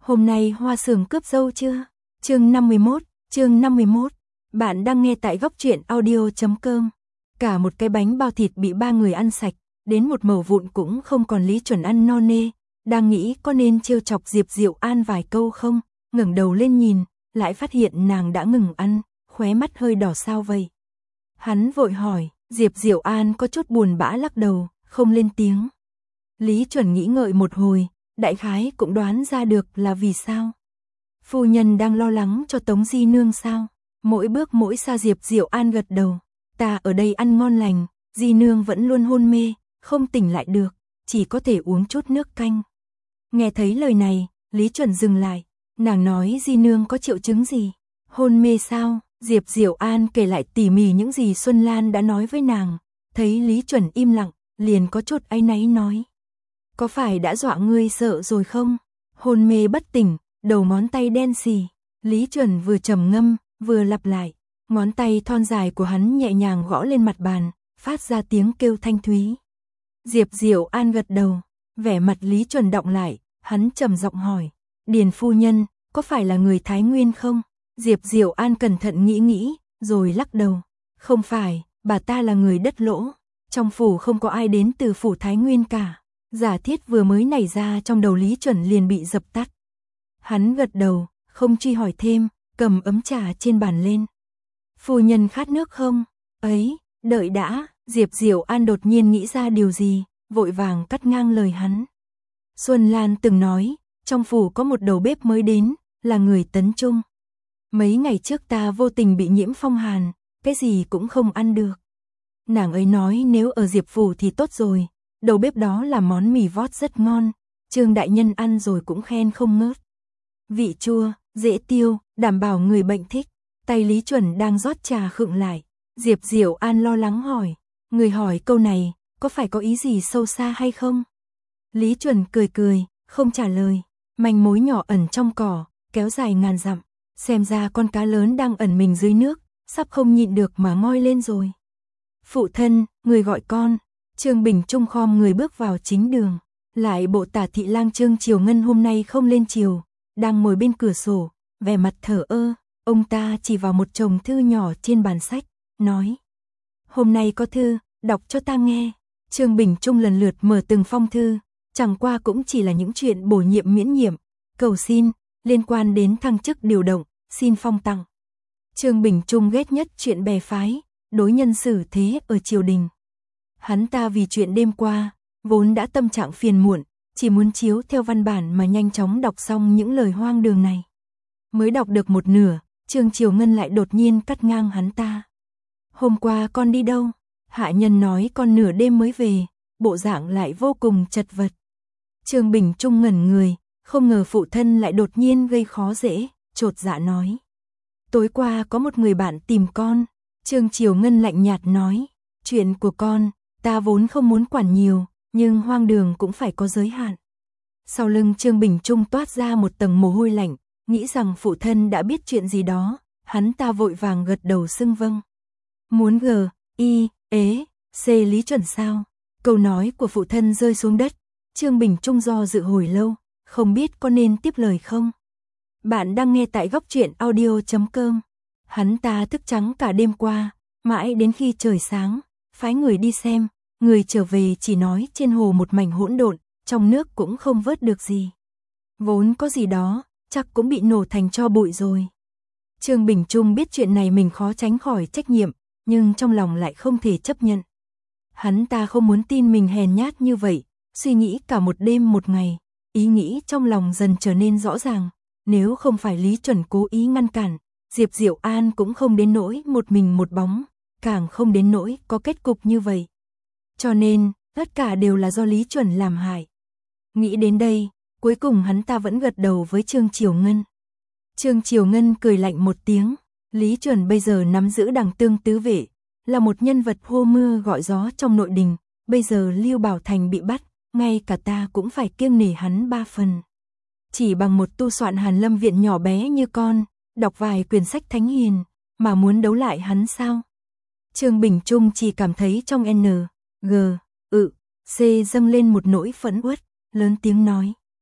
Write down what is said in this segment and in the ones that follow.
Hôm nay Hoa Sường cướp dâu chưa? Chương 51. Bạn đang nghe tại góc truyện audio.com. Cả một cái bánh bao thịt bị ba người ăn sạch, đến một mẩu vụn cũng không còn. Lý Chuẩn ăn no nê, đang nghĩ có nên trêu chọc Diệp Diệu An vài câu không, ngẩng đầu lên nhìn, lại phát hiện nàng đã ngừng ăn, khóe mắt hơi đỏ. Sao vậy? Hắn vội hỏi. Diệp Diệu An có chút buồn bã lắc đầu, không lên tiếng. Lý Chuẩn nghĩ ngợi một hồi, đại khái cũng đoán ra được là vì sao. Phu nhân đang lo lắng cho Tống Di Nương sao? Mỗi bước mỗi xa. Diệp Diệu An gật đầu. Ta ở đây ăn ngon lành, Di Nương vẫn luôn hôn mê, không tỉnh lại được, chỉ có thể uống chút nước canh. Nghe thấy lời này, Lý Chuẩn dừng lại. Nàng nói Di Nương có triệu chứng gì? Hôn mê sao? Diệp Diệu An kể lại tỉ mỉ những gì Xuân Lan đã nói với nàng. Thấy Lý Chuẩn im lặng, liền có chút áy náy nói. Có phải đã dọa ngươi sợ rồi không? Hôn mê bất tỉnh, đầu ngón tay đen xì. Lý Chuẩn vừa trầm ngâm, vừa lặp lại. Ngón tay thon dài của hắn nhẹ nhàng gõ lên mặt bàn, phát ra tiếng kêu thanh thúy. Diệp Diệu An gật đầu, vẻ mặt Lý Chuẩn động lại, hắn trầm giọng hỏi. Điền phu nhân, có phải là người Thái Nguyên không? Diệp Diệu An cẩn thận nghĩ, rồi lắc đầu. Không phải, bà ta là người Đất Lỗ. Trong phủ không có ai đến từ phủ Thái Nguyên cả. Giả thiết vừa mới nảy ra trong đầu Lý Chuẩn liền bị dập tắt. Hắn gật đầu, không truy hỏi thêm, cầm ấm trà trên bàn lên. Phu nhân khát nước không? Ấy, đợi đã. Diệp Diệu An đột nhiên nghĩ ra điều gì, vội vàng cắt ngang lời hắn. Xuân Lan từng nói, trong phủ có một đầu bếp mới đến, là người Tấn Trung. Mấy ngày trước ta vô tình bị nhiễm phong hàn, cái gì cũng không ăn được. Nàng ấy nói nếu ở Diệp phủ thì tốt rồi, đầu bếp đó làm món mì vót rất ngon, Trương đại nhân ăn rồi cũng khen không ngớt. Vị chua, dễ tiêu, đảm bảo người bệnh thích. Tay Lý Chuẩn đang rót trà khựng lại. Diệp Diệu An lo lắng hỏi, người hỏi câu này, có phải có ý gì sâu xa hay không? Lý Chuẩn cười, không trả lời. Manh mối nhỏ ẩn trong cỏ, kéo dài ngàn dặm. Xem ra con cá lớn đang ẩn mình dưới nước, sắp không nhịn được mà ngoi lên rồi. Phụ thân, người gọi con. Trương Bình Trung khom người bước vào chính đường. Lại bộ tả thị lang Trương Triều Ngân hôm nay không lên triều, đang ngồi bên cửa sổ, vẻ mặt thờ ơ. Ông ta chỉ vào một chồng thư nhỏ trên bàn sách, nói. Hôm nay có thư, đọc cho ta nghe. Trương Bình Trung lần lượt mở từng phong thư, chẳng qua cũng chỉ là những chuyện bổ nhiệm miễn nhiệm, cầu xin, liên quan đến thăng chức điều động, xin phong tặng. Trương Bình Trung ghét nhất chuyện bè phái, đối nhân xử thế ở triều đình. Hắn ta vì chuyện đêm qua, vốn đã tâm trạng phiền muộn, chỉ muốn chiếu theo văn bản mà nhanh chóng đọc xong những lời hoang đường này. Mới đọc được một nửa, Trương Triều Ngân lại đột nhiên cắt ngang hắn ta. Hôm qua con đi đâu? Hạ nhân nói con nửa đêm mới về, bộ dạng lại vô cùng chật vật. Trương Bình Trung ngẩn người, không ngờ phụ thân lại đột nhiên gây khó dễ, chột dạ nói. Tối qua có một người bạn tìm con. Trương Triều Ngân lạnh nhạt nói, chuyện của con, ta vốn không muốn quản nhiều, nhưng hoang đường cũng phải có giới hạn. Sau lưng Trương Bình Trung toát ra một tầng mồ hôi lạnh, nghĩ rằng phụ thân đã biết chuyện gì đó, hắn ta vội vàng gật đầu xưng vâng. Muốn C Lý Chuẩn sao? Câu nói của phụ thân rơi xuống đất, Trương Bình Trung do dự hồi lâu, không biết có nên tiếp lời không. Bạn đang nghe tại góc truyện audio.com. Hắn ta thức trắng cả đêm qua, mãi đến khi trời sáng, phái người đi xem, người trở về chỉ nói trên hồ một mảnh hỗn độn, trong nước cũng không vớt được gì. Vốn có gì đó, chắc cũng bị nổ thành tro bụi rồi. Trương Bình Trung biết chuyện này mình khó tránh khỏi trách nhiệm, nhưng trong lòng lại không thể chấp nhận. Hắn ta không muốn tin mình hèn nhát như vậy, suy nghĩ cả một đêm một ngày, ý nghĩ trong lòng dần trở nên rõ ràng. Nếu không phải Lý Chuẩn cố ý ngăn cản, Diệp Diệu An cũng không đến nỗi một mình một bóng, càng không đến nỗi có kết cục như vậy. Cho nên, tất cả đều là do Lý Chuẩn làm hại. Nghĩ đến đây, cuối cùng hắn ta vẫn gật đầu với Trương Triều Ngân. Trương Triều Ngân cười lạnh một tiếng, Lý Chuẩn bây giờ nắm giữ đằng tương tứ vệ, là một nhân vật hô mưa gọi gió trong nội đình, bây giờ Lưu Bảo Thành bị bắt, ngay cả ta cũng phải kiêng nể hắn 3 phần. Chỉ bằng một tu soạn Hàn Lâm viện nhỏ bé như con, đọc vài quyển sách thánh hiền, mà muốn đấu lại hắn sao? Trương Bình Trung chỉ cảm thấy trong C dâng lên một nỗi phẫn uất, lớn tiếng nói.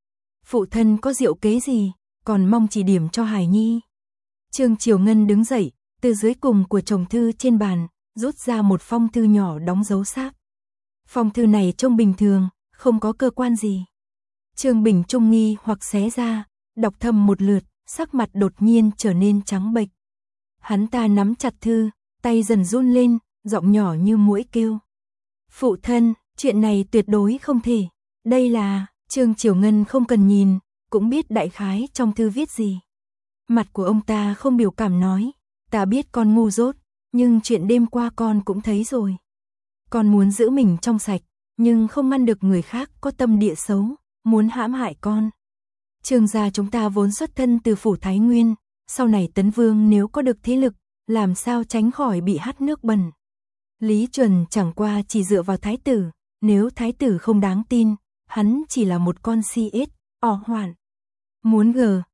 Phụ thân có diệu kế gì, còn mong chỉ điểm cho Hải Nhi. Trương Triều Ngân đứng dậy, từ dưới cùng của chồng thư trên bàn, rút ra một phong thư nhỏ đóng dấu xác. Phong thư này trông bình thường, không có cơ quan gì. Trương Bình Trung nghi hoặc xé ra, đọc thầm một lượt, sắc mặt đột nhiên trở nên trắng bệch. Hắn ta nắm chặt thư, tay dần run lên, giọng nhỏ như muỗi kêu. Phụ thân, chuyện này tuyệt đối không thể. Đây là, Trương Triều Ngân không cần nhìn, cũng biết đại khái trong thư viết gì. Mặt của ông ta không biểu cảm nói, ta biết con ngu dốt, nhưng chuyện đêm qua con cũng thấy rồi. Con muốn giữ mình trong sạch, nhưng không ngăn được người khác có tâm địa xấu, muốn hãm hại con. Trương gia chúng ta vốn xuất thân từ phủ Thái Nguyên, sau này Tấn Vương nếu có được thế lực, làm sao tránh khỏi bị hắt nước bẩn. Lý Chuẩn chẳng qua chỉ dựa vào thái tử, nếu thái tử không đáng tin, hắn chỉ là một con si ết, hoạn. Muốn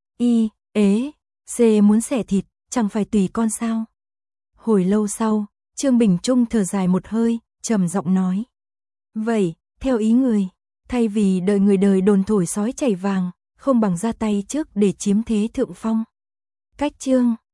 C muốn xẻ thịt, chẳng phải tùy con sao. Hồi lâu sau, Trương Bình Trung thở dài một hơi, trầm giọng nói. Vậy, theo ý người, thay vì đợi người đời đồn thổi sói chảy vàng, không bằng ra tay trước để chiếm thế thượng phong. Cách chương